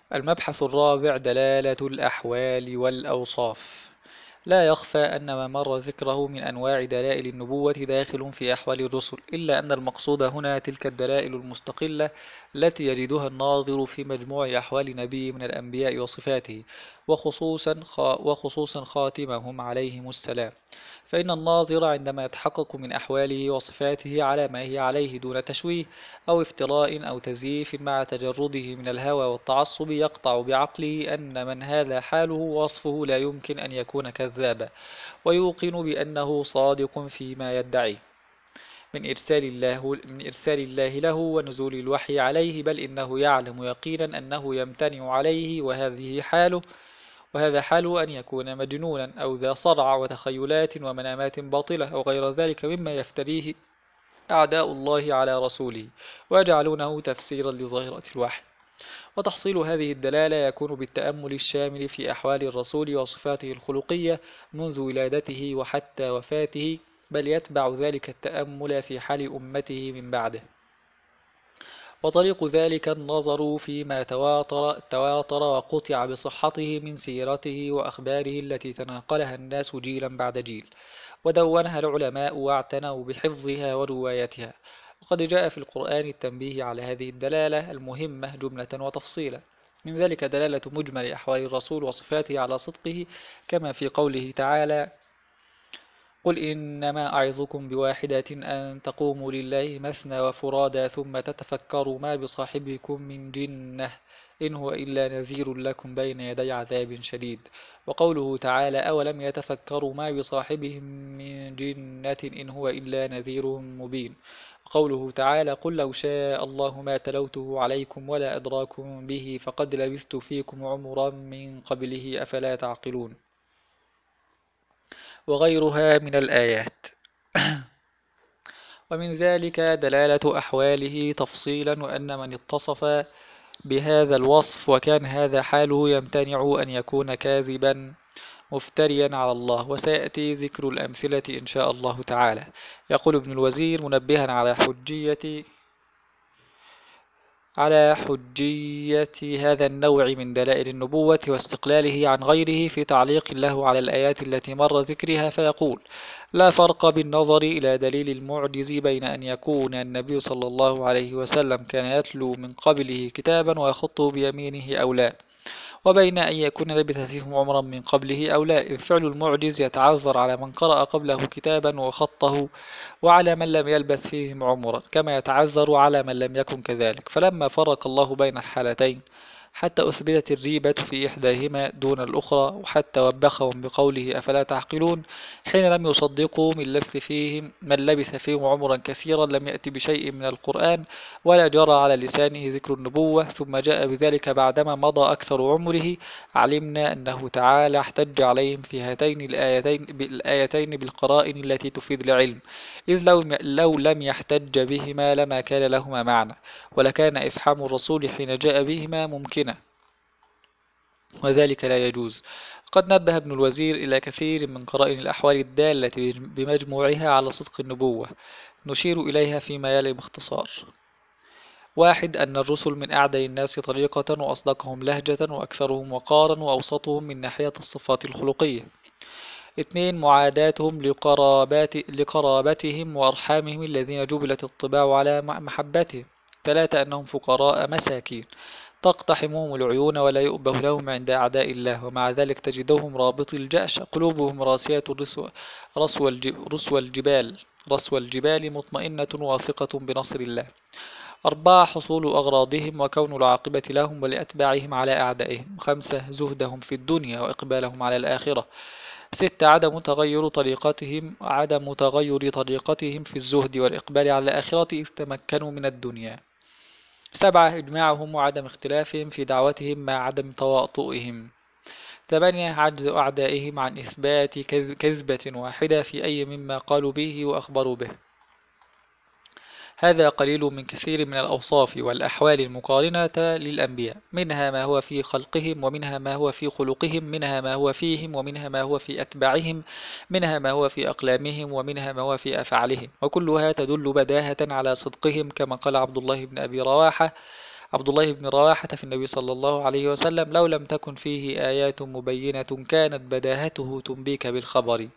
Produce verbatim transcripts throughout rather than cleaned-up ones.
المبحث الرابع: دلالة الأحوال والأوصاف. لا يخفى أن ما مر ذكره من أنواع دلائل النبوة داخل في أحوال الرسل، إلا أن المقصود هنا تلك الدلائل المستقلة التي يجدها الناظر في مجموع أحوال نبي من الأنبياء وصفاته، وخصوصا وخصوصا خاتمهم عليهم السلام. فإن الناظر عندما يتحقق من أحواله وصفاته على ما هي عليه دون تشويه أو افتراء أو تزييف مع تجرده من الهوى والتعصب، يقطع بعقله أن من هذا حاله وصفه لا يمكن أن يكون كذابا، ويوقن بأنه صادق فيما يدعيه من إرسال الله من إرسال الله له ونزول الوحي عليه، بل إنه يعلم يقينا أنه يمتنع عليه، وهذه حاله وهذا حاله أن يكون مجنونا أو ذا صرع وتخيلات ومنامات باطلة أو غير ذلك مما يفتريه أعداء الله على رسوله، ويجعلونه تفسيرا لظاهرة الوحي. وتحصيل هذه الدلالة يكون بالتأمل الشامل في أحوال الرسول وصفاته الخلقية منذ ولادته وحتى وفاته، بل يتبع ذلك التأمل في حال أمته من بعده. وطريق ذلك النظر فيما تواتر, تواتر وقطع بصحته من سيرته وأخباره التي تناقلها الناس جيلا بعد جيل، ودونها العلماء واعتنوا بحفظها وروايتها. وقد جاء في القرآن التنبيه على هذه الدلالة المهمة جملة وتفصيلا. من ذلك دلالة مجمل أحوال الرسول وصفاته على صدقه، كما في قوله تعالى: قل إنما أعظكم بواحدة أن تقوموا لله مثنى وفرادى ثم تتفكروا ما بصاحبكم من جنة إن هو إلا نذير لكم بين يدي عذاب شديد. وقوله تعالى: أولم يتفكروا ما بصاحبهم من جنة إن هو إلا نذير مبين. وقوله تعالى: قل لو شاء الله ما تلوته عليكم ولا أدراكم به فقد لبثت فيكم عمرا من قبله أفلا تعقلون، وغيرها من الآيات. ومن ذلك دلالة أحواله تفصيلا، وأن من اتصف بهذا الوصف وكان هذا حاله يمتنع أن يكون كاذبا مفتريا على الله، وسيأتي ذكر الأمثلة إن شاء الله تعالى. يقول ابن الوزير منبها على حجية على حجية هذا النوع من دلائل النبوة واستقلاله عن غيره في تعليق له على الآيات التي مر ذكرها، فيقول: لا فرق بالنظر إلى دليل المعجز بين أن يكون النبي صلى الله عليه وسلم كان يتلو من قبله كتابا ويخطه بيمينه أو لا، وبين أن يكون لبث فيهم عمرا من قبله أو لا، إذ فعل المعجز يتعذر على من قرأ قبله كتابا وخطه وعلى من لم يلبث فيهم عمرا، كما يتعذر على من لم يكن كذلك. فلما فرق الله بين الحالتين حتى أثبتت الريبة في إحداهما دون الأخرى، وحتى وبخهم بقوله أفلا تعقلون، حين لم يصدقوا من لبث فيهم من لبث فيهم عمرا كثيرا لم يأتي بشيء من القرآن ولا جرى على لسانه ذكر النبوة، ثم جاء بذلك بعدما مضى أكثر عمره، علمنا أنه تعالى احتج عليهم في هاتين الآيتين, بالآيتين بالقرائن التي تفيد العلم، إذ لو, لو لم يحتج بهما لما كان لهما معنى، ولكان إفحام الرسول حين جاء بهما ممكنا، وذلك لا يجوز. قد نبه ابن الوزير إلى كثير من قرائن الأحوال الدالة بمجموعها على صدق النبوة، نشير إليها فيما يلي باختصار. واحد: أن الرسل من أعدل الناس طريقة وأصدقهم لهجة وأكثرهم وقارا وأوسطهم من ناحية الصفات الخلقية. اثنين: معاداتهم لقرابات لقرابتهم وأرحامهم الذين جبلت الطباع على محبتهم. ثلاثة: أنهم فقراء مساكين تقتحمهم العيون ولا يؤبه لهم عند أعداء الله، ومع ذلك تجدهم رابطي الجأش، قلوبهم راسية رسو, رسو, الجب رسو الجبال رسو الجبال مطمئنة واثقة بنصر الله. أربعة: حصول أغراضهم وكون العاقبة لهم ولأتباعهم على أعدائهم. خمسة: زهدهم في الدنيا وإقبالهم على الآخرة. ستة: عدم تغير طريقتهم عدم تغير طريقتهم في الزهد والإقبال على الآخرة إذ تمكنوا من الدنيا. سبعة: إجماعهم وعدم اختلافهم في دعوتهم مع عدم تواطؤهم. ثمانية: عجز أعدائهم عن إثبات كذبة واحدة في أي مما قالوا به وأخبروا به. هذا قليل من كثير من الأوصاف والأحوال المقارنة للأنبياء، منها ما هو في خلقهم، ومنها ما هو في خلقهم، منها ما هو فيهم، ومنها ما هو في أتباعهم، منها ما هو في أقلامهم، ومنها ما هو في أفعالهم، وكلها تدل بداهة على صدقهم، كما قال عبد الله بن أبي رواحة: عبد الله بن رواحة في النبي صلى الله عليه وسلم: لو لم تكن فيه آيات مبينة كانت بداهته تنبيك بالخبر.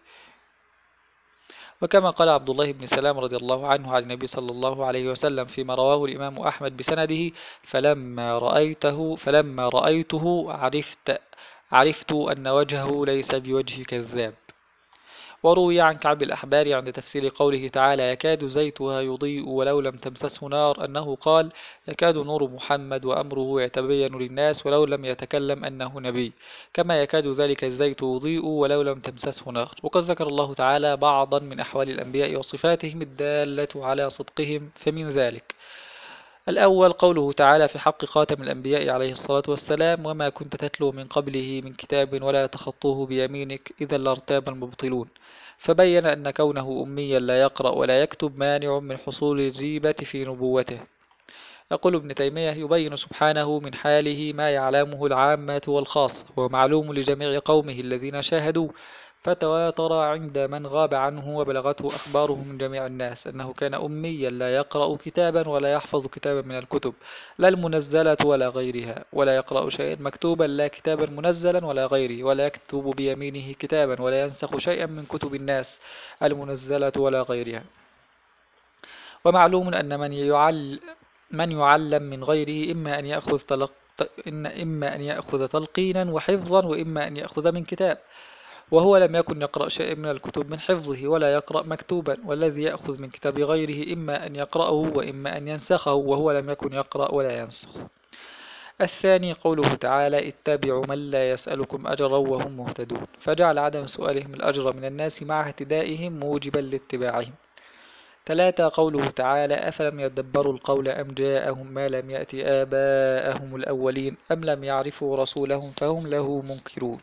وكما قال عبد الله بن سلام رضي الله عنه عن النبي صلى الله عليه وسلم فيما رواه الإمام أحمد بسنده: فلما رأيته فلما رأيته عرفت عرفت أن وجهه ليس بوجه كذاب. وروي عن كعب الأحبار عند تفسير قوله تعالى: يكاد زيتها يضيء ولو لم تمسسه نار، أنه قال: يكاد نور محمد وأمره يتبين للناس ولو لم يتكلم أنه نبي، كما يكاد ذلك الزيت يضيء ولو لم تمسسه نار. وقد ذكر الله تعالى بعضا من أحوال الأنبياء وصفاتهم الدالة على صدقهم، فمن ذلك: الأول قوله تعالى في حق خاتم الأنبياء عليه الصلاة والسلام: وما كنت تتلو من قبله من كتاب ولا تخطوه بيمينك إذا لارتاب المبطلون، فبين أن كونه أميا لا يقرأ ولا يكتب مانع من حصول الريبة في نبوته. يقول ابن تيمية: يبين سبحانه من حاله ما يعلمه العامة والخاصة، ومعلوم لجميع قومه الذين شاهدوا، فتواتر عند من غاب عنه وبلغته أخباره من جميع الناس أنه كان أميا لا يقرأ كتابا ولا يحفظ كتابا من الكتب، لا المنزلة ولا غيرها، ولا يقرأ شيئا مكتوبا لا كتابا منزلا ولا غيره، ولا يكتب بيمينه كتابا ولا ينسخ شيئا من كتب الناس المنزلة ولا غيرها. ومعلوم أن من يعل من يعلم من غيره إما أن يأخذ تلق إن إما أن يأخذ تلقينا وحفظا، وإما أن يأخذ من كتاب، وهو لم يكن يقرأ شيئا من الكتب من حفظه ولا يقرأ مكتوبا، والذي يأخذ من كتاب غيره إما أن يقرأه وإما أن ينسخه، وهو لم يكن يقرأ ولا ينسخ. الثاني قوله تعالى: اتبعوا من لا يسألكم أجرا وهم مهتدون، فجعل عدم سؤالهم الأجر من الناس مع اهتدائهم موجبا لاتباعهم. ثلاثة قوله تعالى: أفلم يدبروا القول أم جاءهم ما لم يأت آباءهم الأولين أم لم يعرفوا رسولهم فهم له منكرون.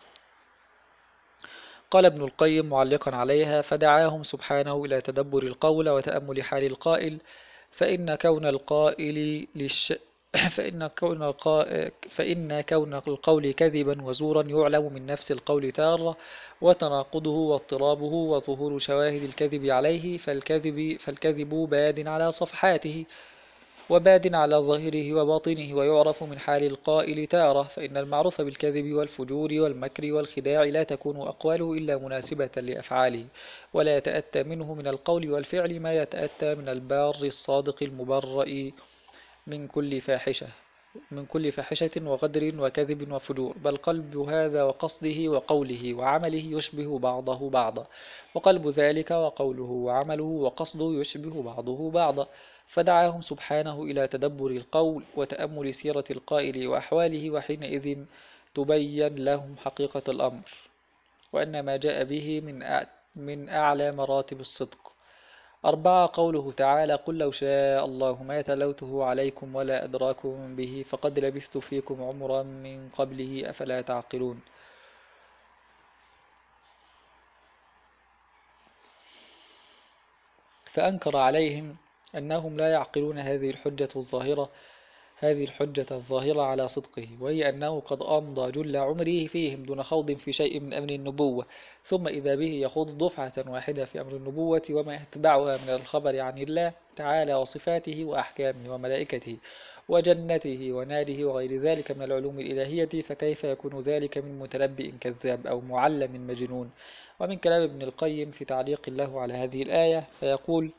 قال ابن القيم معلقا عليها: فدعاهم سبحانه إلى تدبر القول وتأمل حال القائل، فإن كون القائل للش... فإن كون القا... فإن كون القول كذبا وزورا يعلم من نفس القول تارة، وتناقضه واضطرابه وظهور شواهد الكذب عليه، فالكذب, فالكذب باد على صفحاته وباد على ظاهره وباطنه، ويعرف من حال القائل تارة، فإن المعروف بالكذب والفجور والمكر والخداع لا تكون أقواله إلا مناسبة لأفعاله، ولا يتأتى منه من القول والفعل ما يتأتى من البار الصادق المبرئ من كل فاحشة من كل فاحشة وغدر وكذب وفجور، بل قلب هذا وقصده وقوله وعمله يشبه بعضه بعضا، وقلب ذلك وقوله وعمله وقصده يشبه بعضه بعضا. فدعاهم سبحانه إلى تدبر القول وتأمل سيرة القائل وأحواله، وحينئذ تبين لهم حقيقة الأمر، وأن ما جاء به من من أعلى مراتب الصدق. أربعة قوله تعالى: قل لو شاء الله ما تلوته عليكم ولا أدراكم به فقد لبثت فيكم عمرا من قبله أفلا تعقلون. فأنكر عليهم أنهم لا يعقلون هذه الحجة الظاهرة هذه الحجة الظاهرة على صدقه، وهي أنه قد أمضى جل عمره فيهم دون خوض في شيء من أمر النبوة، ثم إذا به يخوض دفعة واحدة في أمر النبوة وما يتبعها من الخبر عن الله تعالى وصفاته وأحكامه وملائكته وجنته وناره وغير ذلك من العلوم الإلهية، فكيف يكون ذلك من متنبئ كذاب أو معلم مجنون؟ ومن كلام ابن القيم في تعليق له على هذه الآية فيقول: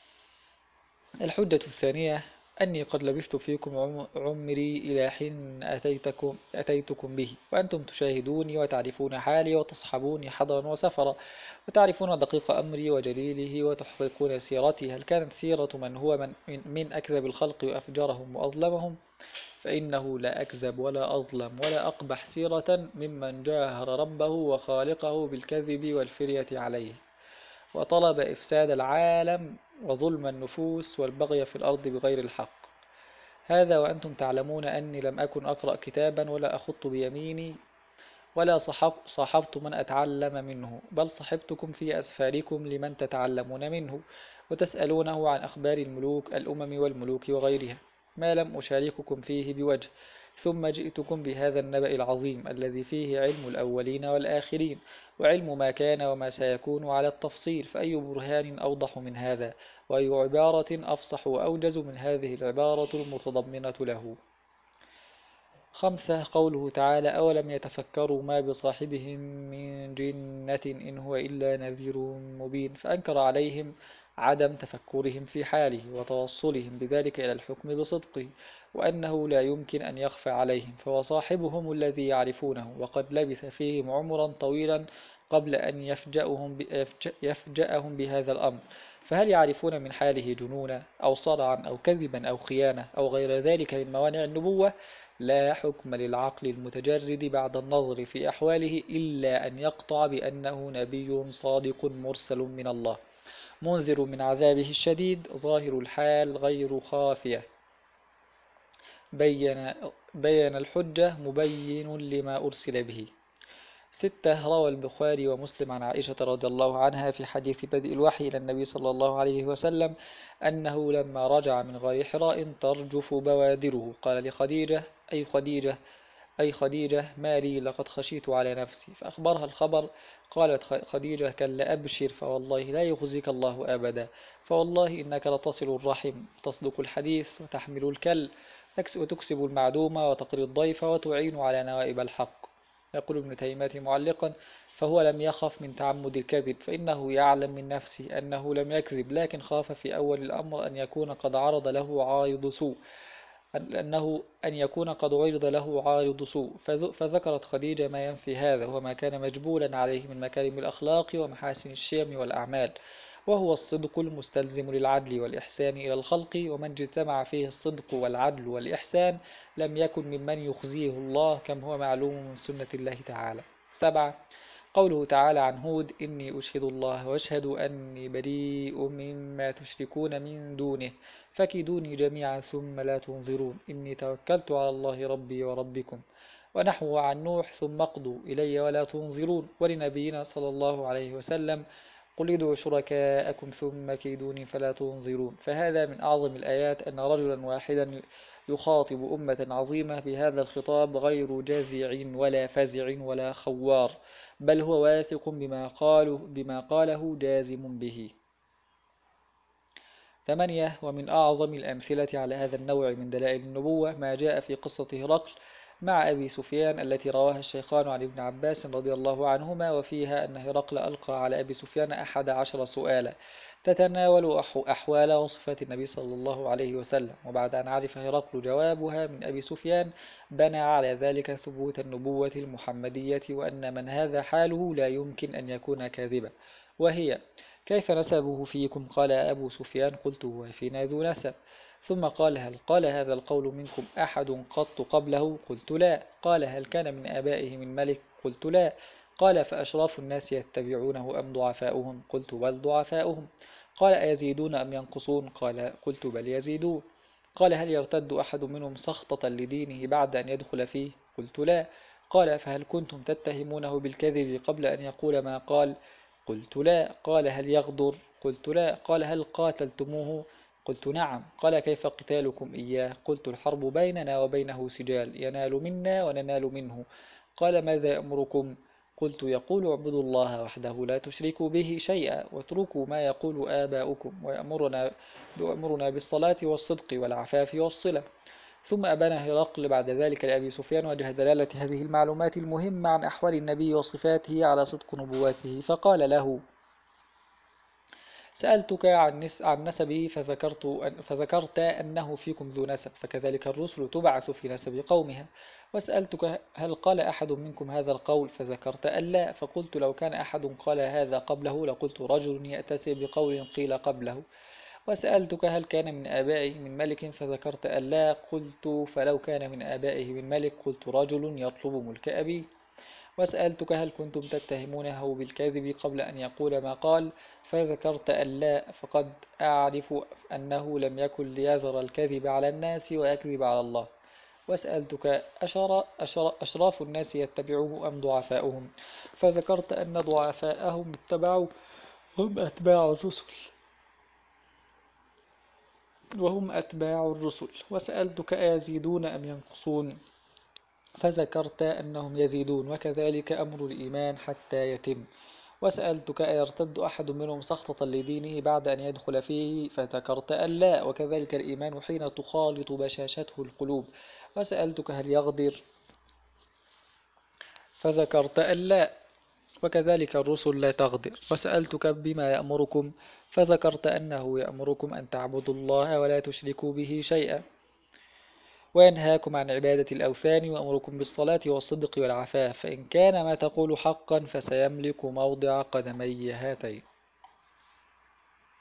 الحجة الثانية أني قد لبثت فيكم عمري إلى حين أتيتكم, أتيتكم به، وأنتم تشاهدوني وتعرفون حالي وتصحبوني حضرا وسفرا، وتعرفون دقيق أمري وجليله وتحققون سيرتي. هل كانت سيرة من هو من, من أكذب الخلق وأفجرهم وأظلمهم؟ فإنه لا أكذب ولا أظلم ولا أقبح سيرة ممن جاهر ربه وخالقه بالكذب والفرية عليه، وطلب إفساد العالم وظلم النفوس والبغي في الأرض بغير الحق. هذا وأنتم تعلمون أني لم أكن أقرأ كتابا ولا أخط بيميني ولا صحب صاحبت من أتعلم منه، بل صحبتكم في أسفاركم لمن تتعلمون منه وتسألونه عن أخبار الملوك الأمم والملوك وغيرها، ما لم أشارككم فيه بوجه، ثم جئتكم بهذا النبأ العظيم الذي فيه علم الأولين والآخرين وعلم ما كان وما سيكون على التفصيل، فأي برهان أوضح من هذا، وأي عبارة أفصح وأوجز من هذه العبارة المتضمنة له. خمسة، قوله تعالى: أولم يتفكروا ما بصاحبهم من جنة إن هو إلا نذير مبين، فأنكر عليهم عدم تفكرهم في حاله وتوصلهم بذلك إلى الحكم بصدقه، وأنه لا يمكن أن يخفى عليهم، فهو صاحبهم الذي يعرفونه، وقد لبث فيهم عمرا طويلا قبل أن يفجأهم, يفجأهم بهذا الأمر، فهل يعرفون من حاله جنونا أو صرعا أو كذبا أو خيانة أو غير ذلك من موانع النبوة؟ لا حكم للعقل المتجرد بعد النظر في أحواله إلا أن يقطع بأنه نبي صادق مرسل من الله، منذر من عذابه الشديد، ظاهر الحال غير خافية، بين, بين الحجة، مبين لما أرسل به. ستة، روى البخاري ومسلم عن عائشة رضي الله عنها في حديث بدء الوحي إلى النبي صلى الله عليه وسلم أنه لما رجع من غار حراء ترجف بوادره قال لخديجة: أي خديجة أي خديجة ما لي لقد خشيت على نفسي، فأخبرها الخبر. قالت خديجة: كلا أبشر فوالله لا يخزيك الله أبدا، فوالله إنك لتصل الرحم وتصدق الحديث وتحمل الكل وتكسب المعدومة وتقري الضيف وتعين على نوائب الحق. يقول ابن تيمية معلقا: فهو لم يخف من تعمد الكذب، فإنه يعلم من نفسه أنه لم يكذب، لكن خاف في أول الأمر أن يكون قد عرض له عارض سوء أنه أن يكون قد عرض له عارض سوء، فذكرت خديجة ما ينفي هذا، وما كان مجبولا عليه من مكارم الأخلاق ومحاسن الشيم والأعمال، وهو الصدق المستلزم للعدل والإحسان إلى الخلق، ومن اجتمع فيه الصدق والعدل والإحسان لم يكن ممن يخزيه الله، كم هو معلوم من سنة الله تعالى. سبعة، قوله تعالى عن هود: إني أشهد الله واشهد أني بريء مما تشركون من دونه فكيدوني جميعا ثم لا تنظرون إني توكلت على الله ربي وربكم. ونحو عن نوح: ثم اقضوا إلي ولا تنظرون. ولنبينا صلى الله عليه وسلم: قل ادعوا شركاءكم ثم كيدوني فلا تنظرون. فهذا من أعظم الآيات أن رجلا واحدا يخاطب أمة عظيمة بهذا الخطاب غير جازع ولا فزع ولا خوار، بل هو واثق بما قاله, بما قاله جازم به. ثمانية، ومن أعظم الأمثلة على هذا النوع من دلائل النبوة ما جاء في قصة هرقل مع أبي سفيان التي رواها الشيخان عن ابن عباس رضي الله عنهما، وفيها أن هرقل ألقى على أبي سفيان أحد عشر سؤالا تتناول أحوال وصفات النبي صلى الله عليه وسلم، وبعد أن عرف هرقل جوابها من أبي سفيان بنى على ذلك ثبوت النبوة المحمدية، وأن من هذا حاله لا يمكن أن يكون كاذبا، وهي: كيف نسبه فيكم؟ قال أبو سفيان: قلت: هو فينا ذو نسب. ثم قال: هل قال هذا القول منكم أحد قط قبله؟ قلت: لا. قال: هل كان من آبائه من ملك؟ قلت: لا. قال: فأشراف الناس يتبعونه أم ضعفاؤهم؟ قلت: بل ضعفاؤهم. قال: أيزيدون أم ينقصون؟ قال: قلت: بل يزيدون. قال: هل يرتد أحد منهم سخطة لدينه بعد أن يدخل فيه؟ قلت: لا. قال: فهل كنتم تتهمونه بالكذب قبل أن يقول ما قال؟ قلت: لا. قال: هل يغدر؟ قلت: لا. قال: هل قاتلتموه؟ قلت: نعم. قال: كيف قتالكم إياه؟ قلت: الحرب بيننا وبينه سجال، ينال منا وننال منه. قال: ماذا يأمركم؟ قلت: يقول: اعبدوا الله وحده لا تشركوا به شيئا واتركوا ما يقول آباؤكم، ويأمرنا, ويأمرنا بالصلاة والصدق والعفاف والصلة. ثم أبان هرقل بعد ذلك لأبي سفيان وجه دلالة هذه المعلومات المهمة عن أحوال النبي وصفاته على صدق نبواته، فقال له: سألتك عن عن نسبه فذكرت, فذكرت أنه فيكم ذو نسب، فكذلك الرسل تبعث في نسب قومها. وسألتك: هل قال أحد منكم هذا القول؟ فذكرت أن لا، فقلت: لو كان أحد قال هذا قبله لقلت: رجل يأتسي بقول قيل قبله. وسألتك: هل كان من آبائه من ملك؟ فذكرت أن لا، قلت: فلو كان من آبائه من ملك قلت: رجل يطلب ملك أبيه. وسألتك: هل كنتم تتهمونه بالكذب قبل أن يقول ما قال؟ فذكرت أن لا، فقد أعرف أنه لم يكن ليذر الكذب على الناس ويكذب على الله. وسألتك: أشر أشر أشراف الناس يتبعوه أم ضعفاؤهم؟ فذكرت أن ضعفاءهم اتبعوا هم أتباع الرسل وهم أتباع الرسل. وسألتك: أيزيدون أم ينقصون؟ فذكرت أنهم يزيدون، وكذلك أمر الإيمان حتى يتم. وسألتك أيرتد أحد منهم سخطة لدينه بعد أن يدخل فيه، فذكرت أن لا، وكذلك الإيمان حين تخالط بشاشته القلوب. وسألتك هل يغدر، فذكرت أن لا، وكذلك الرسل لا تغدر. وسألتك بما يأمركم، فذكرت أنه يأمركم أن تعبدوا الله ولا تشركوا به شيئا، وينهاكم عن عبادة الأوثان، وأمركم بالصلاة والصدق والعفاف، فإن كان ما تقول حقا فسيملك موضع قدمي هاتين.